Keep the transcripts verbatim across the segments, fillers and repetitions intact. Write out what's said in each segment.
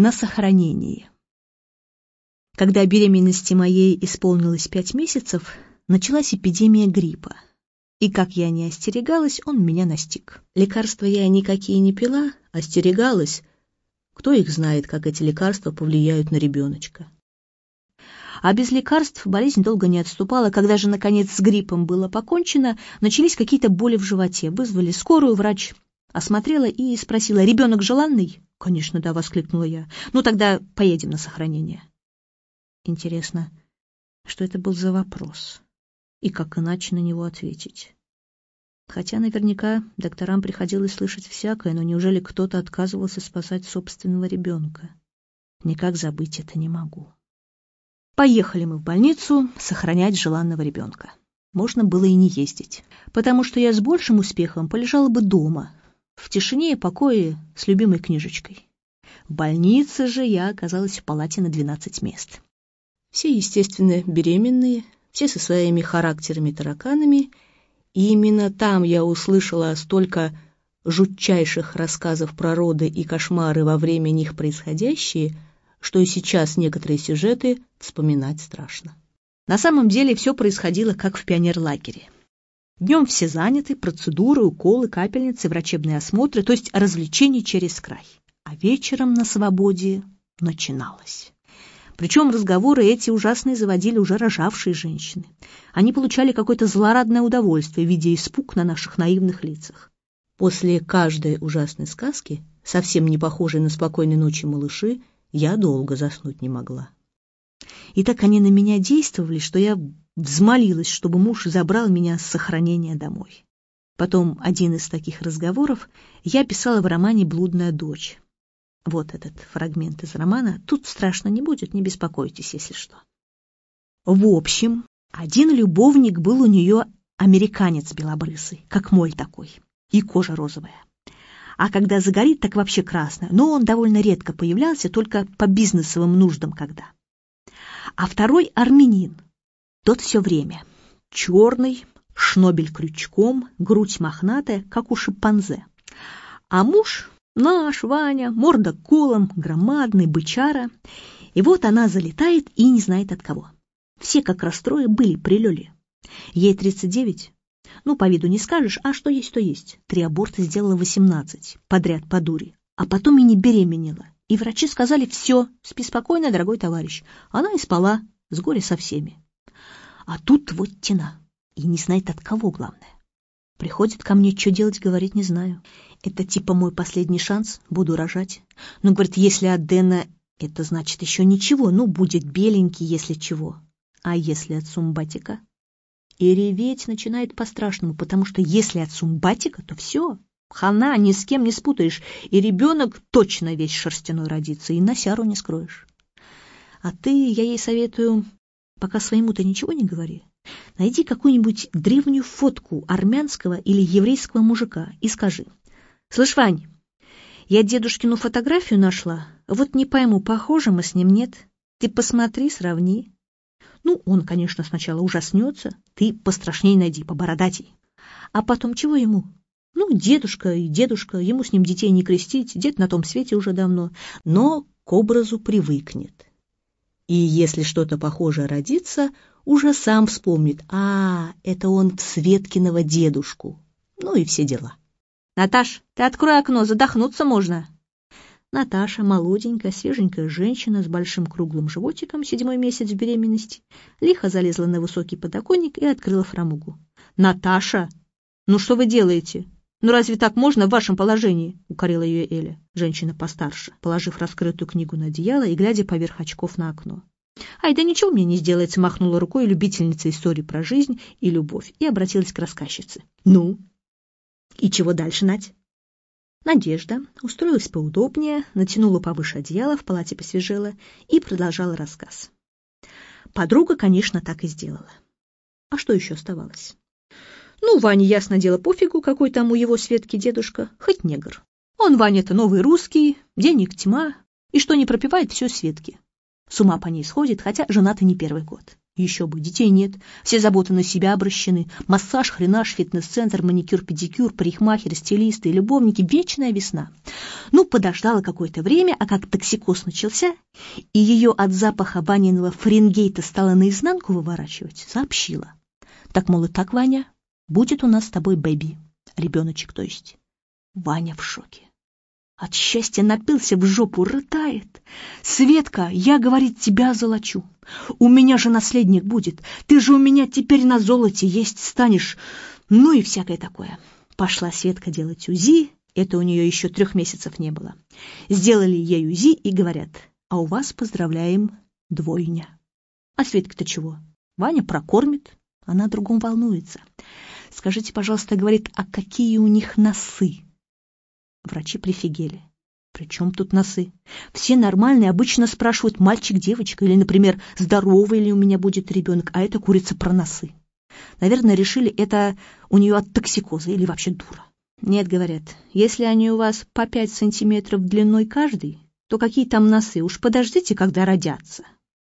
на сохранении. Когда беременности моей исполнилось пять месяцев, началась эпидемия гриппа. И как я не остерегалась, он меня настиг. Лекарства я никакие не пила, остерегалась. Кто их знает, как эти лекарства повлияют на ребеночка. А без лекарств болезнь долго не отступала. Когда же, наконец, с гриппом было покончено, начались какие-то боли в животе. Вызвали скорую, врач осмотрела и спросила: «Ребенок желанный?» «Конечно, да», — воскликнула я. «Ну, тогда поедем на сохранение». Интересно, что это был за вопрос? И как иначе на него ответить? Хотя наверняка докторам приходилось слышать всякое, но неужели кто-то отказывался спасать собственного ребенка? Никак забыть это не могу. Поехали мы в больницу сохранять желанного ребенка. Можно было и не ездить, потому что я с большим успехом полежала бы дома, в тишине и покое с любимой книжечкой. В больнице же я оказалась в палате на двенадцать мест. Все, естественно, беременные, все со своими характерами-тараканами, и именно там я услышала столько жутчайших рассказов про роды и кошмары во время них происходящие, что и сейчас некоторые сюжеты вспоминать страшно. На самом деле все происходило как в пионерлагере. Днем все заняты, процедуры, уколы, капельницы, врачебные осмотры, то есть развлечения через край. А вечером на свободе начиналось. Причем разговоры эти ужасные заводили уже рожавшие женщины. Они получали какое-то злорадное удовольствие, видя испуг на наших наивных лицах. После каждой ужасной сказки, совсем не похожей на «Спокойной ночи, малыши», я долго заснуть не могла. И так они на меня действовали, что я взмолилась, чтобы муж забрал меня с сохранения домой. Потом один из таких разговоров я писала в романе «Блудная дочь». Вот этот фрагмент из романа. Тут страшно не будет, не беспокойтесь, если что. В общем, один любовник был у нее американец белобрысый, как моль такой, и кожа розовая. А когда загорит, так вообще красная, но он довольно редко появлялся, только по бизнесовым нуждам когда. А второй армянин, тот все время черный, шнобель крючком, грудь мохнатая, как у шимпанзе. А муж... Наш Ваня, морда колом, громадный, бычара. И вот она залетает и не знает от кого. Все как расстрои были при Лёле. Ей тридцать девять. Ну, по виду не скажешь, а что есть, то есть. Три аборта сделала восемнадцать, подряд по дури. А потом и не беременела. И врачи сказали: все, спи спокойно, дорогой товарищ. Она и спала, с горя со всеми. А тут вот тена. И не знает от кого, главное. Приходит ко мне, что делать, говорить не знаю. Это типа мой последний шанс, буду рожать. Ну, говорит, если от Дэна, это значит еще ничего, ну, будет беленький, если чего. А если от Сумбатика? И реветь начинает по-страшному, потому что если от Сумбатика, то все, хана, ни с кем не спутаешь, и ребенок точно весь шерстяной родится, и носяру не скроешь. А ты, я ей советую, пока своему-то ничего не говори. Найди какую-нибудь древнюю фотку армянского или еврейского мужика и скажи: «Слышь, Вань, я дедушкину фотографию нашла, вот не пойму, похожи мы с ним, нет? Ты посмотри, сравни». Ну, он, конечно, сначала ужаснется, ты пострашней найди, побородатей. А потом чего ему? Ну, дедушка и дедушка, ему с ним детей не крестить, дед на том свете уже давно, но к образу привыкнет. И если что-то похожее родится, уже сам вспомнит: а, это он в Светкиного дедушку. Ну и все дела. «Наташ, ты открой окно, задохнуться можно». Наташа, молоденькая, свеженькая женщина с большим круглым животиком, седьмой месяц беременности, лихо залезла на высокий подоконник и открыла фрамугу. «Наташа, ну что вы делаете? Ну разве так можно в вашем положении?» — укорила ее Эля, женщина постарше, положив раскрытую книгу на одеяло и глядя поверх очков на окно. «Ай, да ничего мне не сделается», — махнула рукой любительница историй про жизнь и любовь и обратилась к рассказчице. «Ну? И чего дальше, Надь?» Надежда устроилась поудобнее, натянула повыше одеяло, в палате посвежела и продолжала рассказ. Подруга, конечно, так и сделала. А что еще оставалось? Ну, Ване, ясно дело, пофигу, какой там у его Светки дедушка, хоть негр. Он, Ваня-то, новый русский, денег тьма, и что не пропивает, все Светки. С ума по ней сходит, хотя жена-то не первый год. Еще бы, детей нет, все заботы на себя обращены. Массаж, хренаж, фитнес-центр, маникюр, педикюр, парикмахеры, стилисты и любовники. Вечная весна. Ну, подождала какое-то время, а как токсикоз начался, и ее от запаха Ваниного фаренгейта стало наизнанку выворачивать, сообщила. Так, мол, и так, Ваня, будет у нас с тобой бэби, ребеночек, то есть. Ваня в шоке. От счастья напился в жопу, рыдает. «Светка, я, говорит, тебя золочу. У меня же наследник будет. Ты же у меня теперь на золоте есть станешь». Ну и всякое такое. Пошла Светка делать УЗИ. Это у нее еще трех месяцев не было. Сделали ей УЗИ и говорят: а у вас, поздравляем, двойня. А Светка-то чего? Ваня прокормит. Она о другом волнуется. Скажите, пожалуйста, говорит, а какие у них носы? Врачи прифигели. При чем тут носы? Все нормальные обычно спрашивают, мальчик, девочка, или, например, здоровый ли у меня будет ребенок, а это курица про носы. Наверное, решили, это у нее от токсикоза или вообще дура. Нет, говорят, если они у вас по пять сантиметров длиной каждый, то какие там носы? Уж подождите, когда родятся.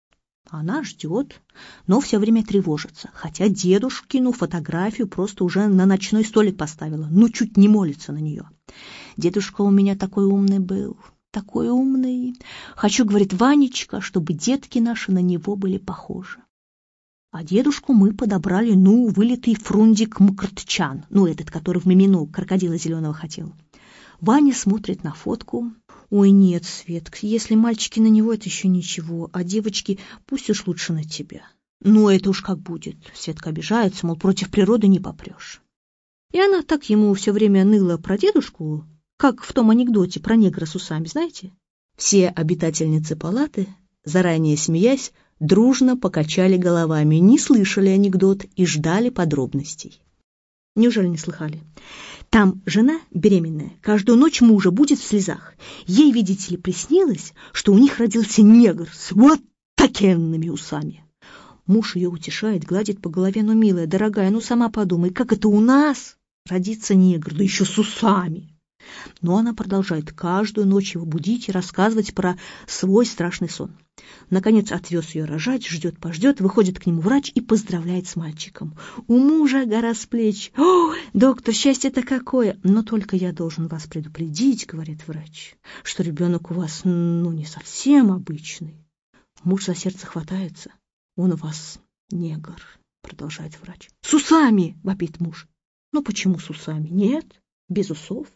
Она ждет, но все время тревожится, хотя дедушкину фотографию просто уже на ночной столик поставила, ну чуть не молится на нее. Дедушка у меня такой умный был, такой умный. Хочу, говорит, Ванечка, чтобы детки наши на него были похожи. А дедушку мы подобрали, ну, вылитый Фрундик Мкртчан, ну, этот, который в Мимину крокодила зеленого хотел. Ваня смотрит на фотку. Ой, нет, Светка, если мальчики на него, это еще ничего, а девочки пусть уж лучше на тебя. Ну, это уж как будет. Светка обижается, мол, против природы не попрешь. И она так ему все время ныла про дедушку, как в том анекдоте про негра с усами, знаете? Все обитательницы палаты, заранее смеясь, дружно покачали головами, не слышали анекдот и ждали подробностей. Неужели не слыхали? Там жена беременная каждую ночь мужа будет в слезах. Ей, видите ли, приснилось, что у них родился негр с вот такенными усами. Муж ее утешает, гладит по голове. Ну, милая, дорогая, ну сама подумай, как это у нас родится негр, да еще с усами. Но она продолжает каждую ночь его будить и рассказывать про свой страшный сон. Наконец отвез ее рожать, ждет-пождет, выходит к нему врач и поздравляет с мальчиком. У мужа гора с плеч. «О, доктор, счастье-то какое! Но только я должен вас предупредить, — говорит врач, — что ребенок у вас, ну, не совсем обычный». Муж за сердце хватается. «Он у вас негр, — продолжает врач». «С усами! — вопит муж». «Ну, почему с усами? Нет, без усов».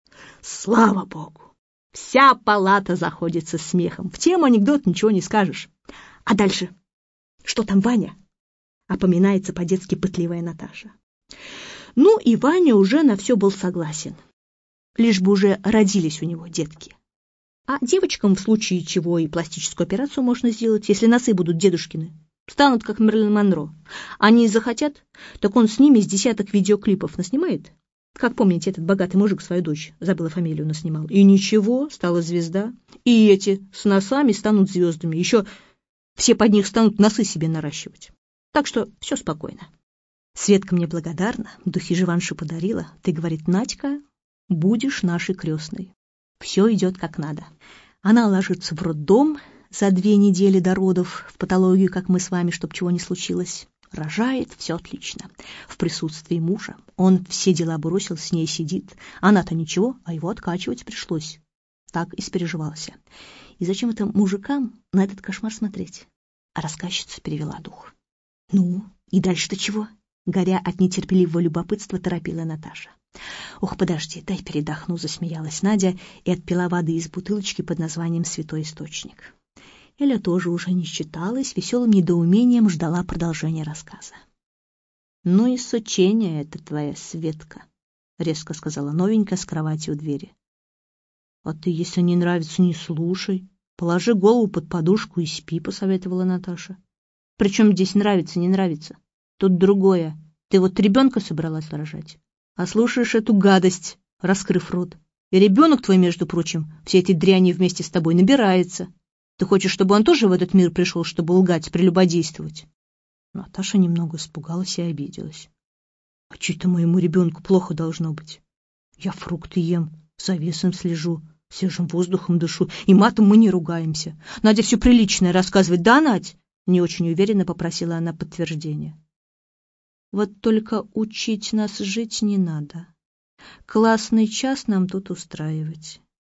Слава Богу! Вся палата заходится смехом. В тему анекдот ничего не скажешь. А дальше? Что там Ваня? Опоминается по-детски пытливая Наташа. Ну и Ваня уже на все был согласен. Лишь бы уже родились у него детки. А девочкам в случае чего и пластическую операцию можно сделать, если носы будут дедушкины. Станут как Мерлин Монро. Они захотят, так он с ними с десяток видеоклипов наснимает. Как помните, этот богатый мужик свою дочь, забыла фамилию, наснимал. И ничего, стала звезда. И эти с носами станут звездами. Еще все под них станут носы себе наращивать. Так что все спокойно. Светка мне благодарна, духи Живанши подарила. Ты, говорит, Надька, будешь нашей крестной. Все идет как надо. Она ложится в роддом за две недели до родов, в патологию, как мы с вами, чтоб чего не случилось. Рожает, все отлично. В присутствии мужа. Он все дела бросил, с ней сидит. Она-то ничего, а его откачивать пришлось. Так испереживался. И зачем это мужикам на этот кошмар смотреть? А рассказчица перевела дух. Ну, и дальше-то чего? Горя от нетерпеливого любопытства, торопила Наташа. Ох, подожди, дай передохну, засмеялась Надя и отпила воды из бутылочки под названием «Святой источник». Эля тоже уже не считалась, веселым недоумением ждала продолжения рассказа. «Ну и сочение это твоя, Светка», — резко сказала новенькая с кровати у двери. «А ты, если не нравится, не слушай. Положи голову под подушку и спи», — посоветовала Наташа. «Причем здесь нравится, не нравится? Тут другое. Ты вот ребенка собралась рожать, а слушаешь эту гадость, раскрыв рот. И ребенок твой, между прочим, всей этой дряни вместе с тобой набирается. Ты хочешь, чтобы он тоже в этот мир пришел, чтобы лгать, прелюбодействовать?» Наташа немного испугалась и обиделась. «А чё-то моему ребенку плохо должно быть? Я фрукты ем, за весом слежу, свежим воздухом дышу, и матом мы не ругаемся. Надя все приличное рассказывает, да, Надь?» Не очень уверенно попросила она подтверждения. «Вот только учить нас жить не надо. Классный час нам тут устраивать.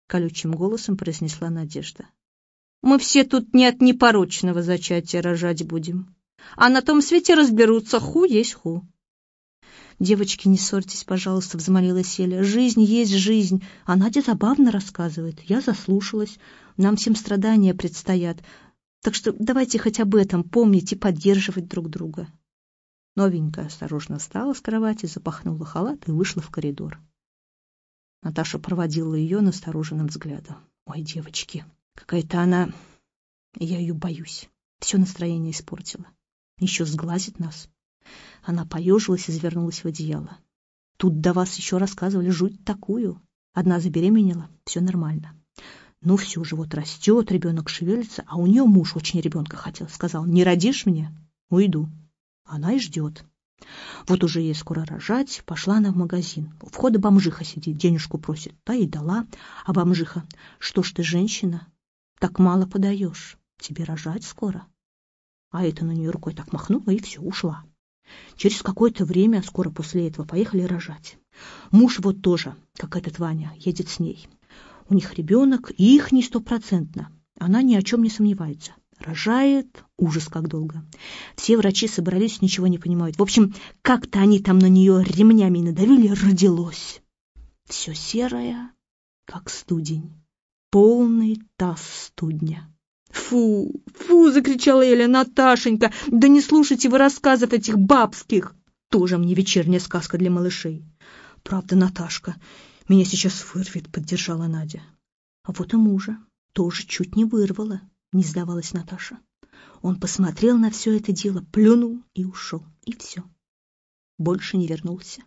колючим голосом произнесла Надежда. «Мы все тут не от непорочного зачатия рожать будем, а на том свете разберутся, ху есть ху». «Девочки, не ссорьтесь, пожалуйста», — взмолилась Эля. «Жизнь есть жизнь, а Надя забавно рассказывает. Я заслушалась, нам всем страдания предстоят. Так что давайте хоть об этом помнить и поддерживать друг друга». Новенькая осторожно встала с кровати, запахнула халат и вышла в коридор. Наташа проводила ее настороженным взглядом. «Ой, девочки, какая-то она... Я ее боюсь. Все настроение испортила. Еще сглазит нас». Она поежилась и завернулась в одеяло. «Тут до вас еще рассказывали жуть такую. Одна забеременела, все нормально. Ну все, живот растет, ребенок шевелится, а у нее муж очень ребенка хотел. Сказал, не родишь мне? Уйду». Она и ждет. Вот уже ей скоро рожать, пошла она в магазин. У входа бомжиха сидит, денежку просит. Та и дала. А бомжиха: «Что ж ты, женщина, так мало подаешь? Тебе рожать скоро». А это на нее рукой так махнула и все, ушла. Через какое-то время, скоро после этого, поехали рожать. Муж вот тоже, как этот Ваня, едет с ней. У них ребенок, и их не стопроцентно. Она ни о чем не сомневается. Рожает, ужас как долго. Все врачи собрались, ничего не понимают. В общем, как-то они там на нее ремнями надавили, родилось. Все серое, как студень. Полный таз студня. «Фу, фу!» — закричала Эля. «Наташенька, да не слушайте вы рассказов этих бабских! Тоже мне вечерняя сказка для малышей». «Правда, Наташка, меня сейчас вырвет», — поддержала Надя. А вот и мужа тоже чуть не вырвала, не сдавалась Наташа. Он посмотрел на все это дело, плюнул и ушел. И все. Больше не вернулся.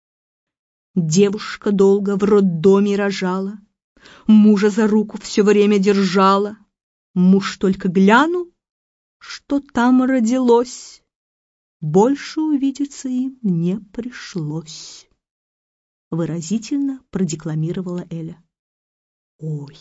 Девушка долго в роддоме рожала, мужа за руку все время держала. Муж только глянул, что там родилось. Больше увидеться им не пришлось. Выразительно продекламировала Эля. «Ой,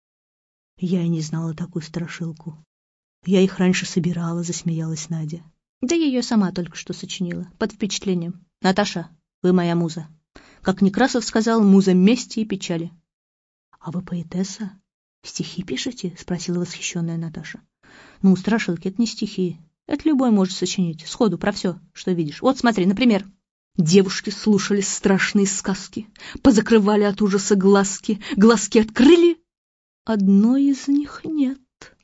я и не знала такую страшилку. Я их раньше собирала», — засмеялась Надя. «Да я ее сама только что сочинила, под впечатлением. Наташа, вы моя муза. Как Некрасов сказал, муза мести и печали». «А вы поэтесса? Стихи пишете?» — спросила восхищенная Наташа. «Ну, страшилки — это не стихи. Это любой может сочинить, сходу, про все, что видишь. Вот смотри, например. Девушки слушали страшные сказки, позакрывали от ужаса глазки, глазки открыли. Одной из них нет.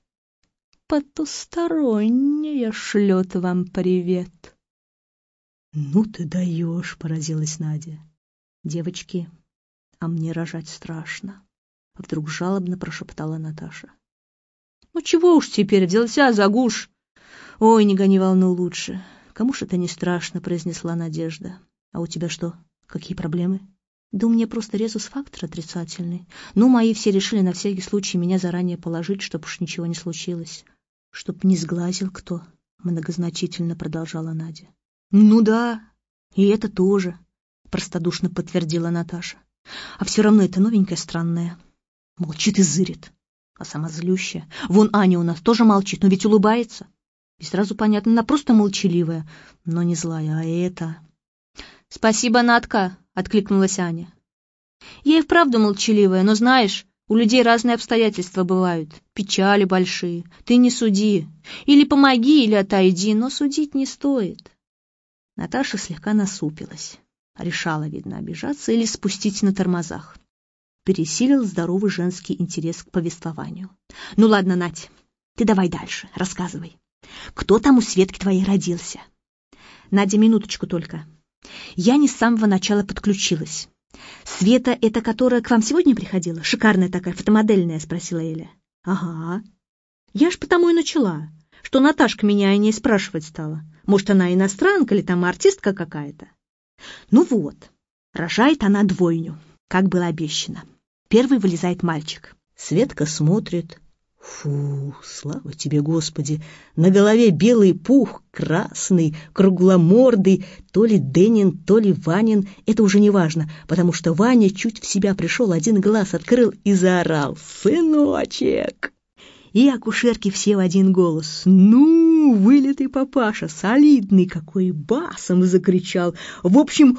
Потусторонняя шлет вам привет». «Ну ты даешь», — поразилась Надя. «Девочки, а мне рожать страшно», — вдруг жалобно прошептала Наташа. «Ну чего уж теперь, взялся за гуш». «Ой, не гони волну лучше. Кому ж это не страшно», — произнесла Надежда. «А у тебя что, какие проблемы?» «Да у меня просто резус-фактор отрицательный. Ну, мои все решили на всякий случай меня заранее положить, чтоб уж ничего не случилось. Чтоб не сглазил кто», — многозначительно продолжала Надя. «Ну да, и это тоже», — простодушно подтвердила Наташа. «А все равно это новенькая странная. Молчит и зырит, а сама злющая. Вон Аня у нас тоже молчит, но ведь улыбается. И сразу понятно, она просто молчаливая, но не злая, а это...» «Спасибо, Натка», — откликнулась Аня. «Я и вправду молчаливая, но знаешь, у людей разные обстоятельства бывают, печали большие. Ты не суди. Или помоги, или отойди, но судить не стоит». Наташа слегка насупилась. Решала, видно, обижаться или спустить на тормозах. Пересилил здоровый женский интерес к повествованию. «Ну ладно, Надь, ты давай дальше, рассказывай. Кто там у Светки твоей родился?» «Надя, минуточку только. Я не с самого начала подключилась. Света — это которая к вам сегодня приходила? Шикарная такая, фотомодельная?» — спросила Эля. «Ага. Я ж потому и начала, что Наташка меня о ней спрашивать стала. Может, она иностранка или там артистка какая-то?» «Ну вот, рожает она двойню, как было обещано. Первый вылезает мальчик. Светка смотрит. Фу, слава тебе, Господи! На голове белый пух, красный, кругломордый, то ли Денин, то ли Ванин, это уже не важно, потому что Ваня чуть в себя пришел, один глаз открыл и заорал: «Сыночек!» И акушерки все в один голос: «Ну, вылитый папаша, солидный какой!» басом закричал. «В общем,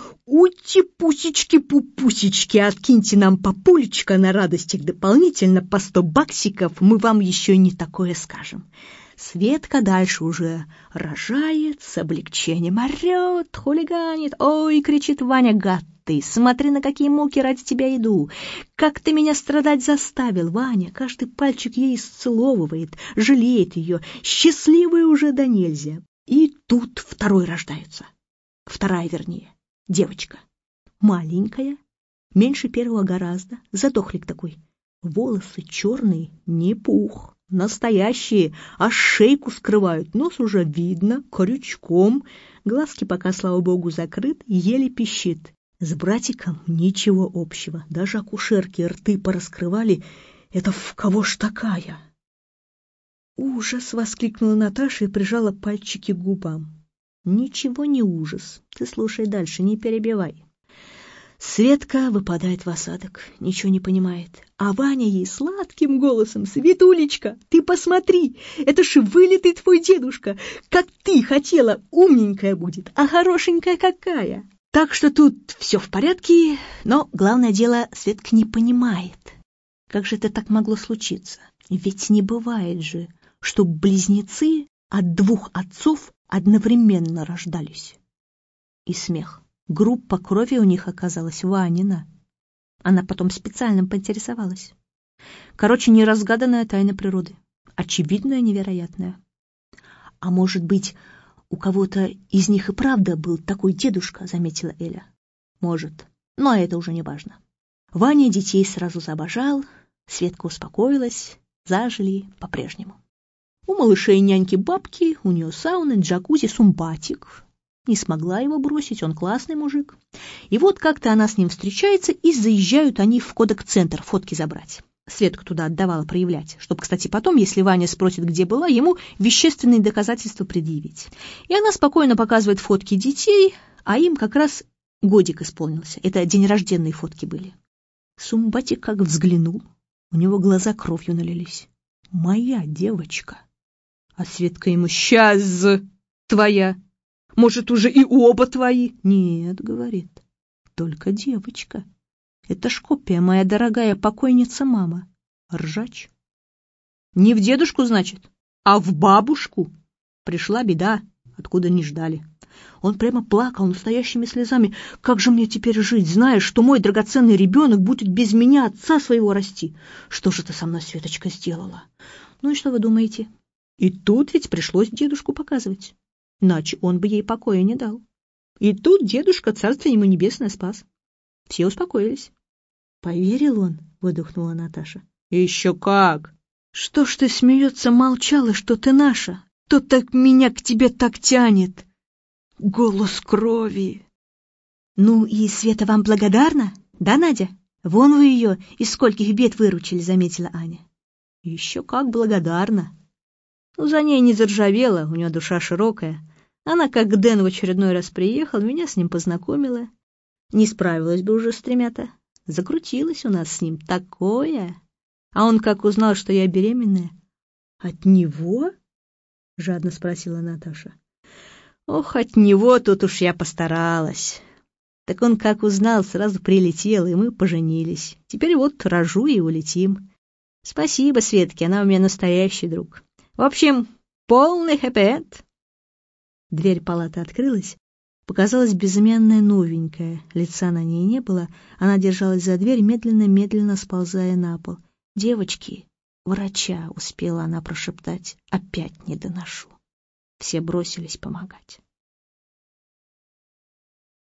ути-пусечки-пупусечки, откиньте нам папулечка на радостях дополнительно по сто баксиков, мы вам еще не такое скажем». Светка дальше уже рожает, с облегчением орет, хулиганит. «Ой!» — кричит Ваня: «Гад ты! Смотри, на какие муки ради тебя иду! Как ты меня страдать заставил!» Ваня каждый пальчик ей исцеловывает, жалеет ее, счастливая уже до нельзя. И тут второй рождается. Вторая, вернее, девочка. Маленькая, меньше первого гораздо, задохлик такой. Волосы черные, не пух. Настоящие, аж шейку скрывают, нос уже видно, крючком, глазки пока, слава богу, закрыт, еле пищит. С братиком ничего общего, даже акушерки рты пораскрывали. Это в кого ж такая? «Ужас!» — воскликнула Наташа и прижала пальчики к губам. «Ничего не ужас, ты слушай дальше, не перебивай». Светка выпадает в осадок, ничего не понимает. А Ваня ей сладким голосом: «Светулечка, ты посмотри, это ж вылитый твой дедушка, как ты хотела, умненькая будет, а хорошенькая какая!» Так что тут все в порядке, но главное дело, Светка не понимает, как же это так могло случиться. Ведь не бывает же, чтоб близнецы от двух отцов одновременно рождались. И смех. Группа крови у них оказалась Ванина. Она потом специально поинтересовалась. Короче, неразгаданная тайна природы. Очевидная, невероятная. А может быть, у кого-то из них и правда был такой дедушка, заметила Эля. Может, но это уже не важно. Ваня детей сразу заобожал, Светка успокоилась, зажили по-прежнему. У малышей няньки-бабки, у нее сауна, джакузи, сумбатик. Не смогла его бросить, он классный мужик. И вот как-то она с ним встречается, и заезжают они в кодек-центр фотки забрать. Светку туда отдавала проявлять, чтобы, кстати, потом, если Ваня спросит, где была, ему вещественные доказательства предъявить. И она спокойно показывает фотки детей, а им как раз годик исполнился. Это день рожденные фотки были. Сумбатик как взглянул, у него глаза кровью налились. «Моя девочка!» А Светка ему: «Сейчас твоя! Может, уже и оба твои?» «Нет, — говорит, — только девочка. Это ж копия, моя дорогая покойница мама. Ржач. Не в дедушку, значит, а в бабушку. Пришла беда, откуда не ждали». Он прямо плакал настоящими слезами. «Как же мне теперь жить, зная, что мой драгоценный ребенок будет без меня отца своего расти? Что же ты со мной, Светочка, сделала?» Ну и что вы думаете? И тут ведь пришлось дедушку показывать. Иначе он бы ей покоя не дал. И тут дедушка, царствие ему небесное, спас. Все успокоились. «Поверил он?» — выдохнула Наташа. «Еще как!» «Что ж ты смеется, молчала, что ты наша? То так меня к тебе так тянет! Голос крови!» «Ну и Света вам благодарна, да, Надя? Вон вы ее из скольких бед выручили», — заметила Аня. «Еще как благодарна. Ну, за ней не заржавела, у нее душа широкая. Она, как Дэн в очередной раз приехал, меня с ним познакомила. Не справилась бы уже с тремя-то. Закрутилось у нас с ним такое. А он как узнал, что я беременная?» «От него?» — жадно спросила Наташа. «Ох, от него тут уж я постаралась. Так он как узнал, сразу прилетел, и мы поженились. Теперь вот рожу и улетим. Спасибо Светке, она у меня настоящий друг. В общем, полный хэппи-энд». Дверь палаты открылась. Показалась безымянная новенькая. Лица на ней не было. Она держалась за дверь, медленно-медленно сползая на пол. «Девочки, врача!» — успела она прошептать. «Опять не доношу». Все бросились помогать.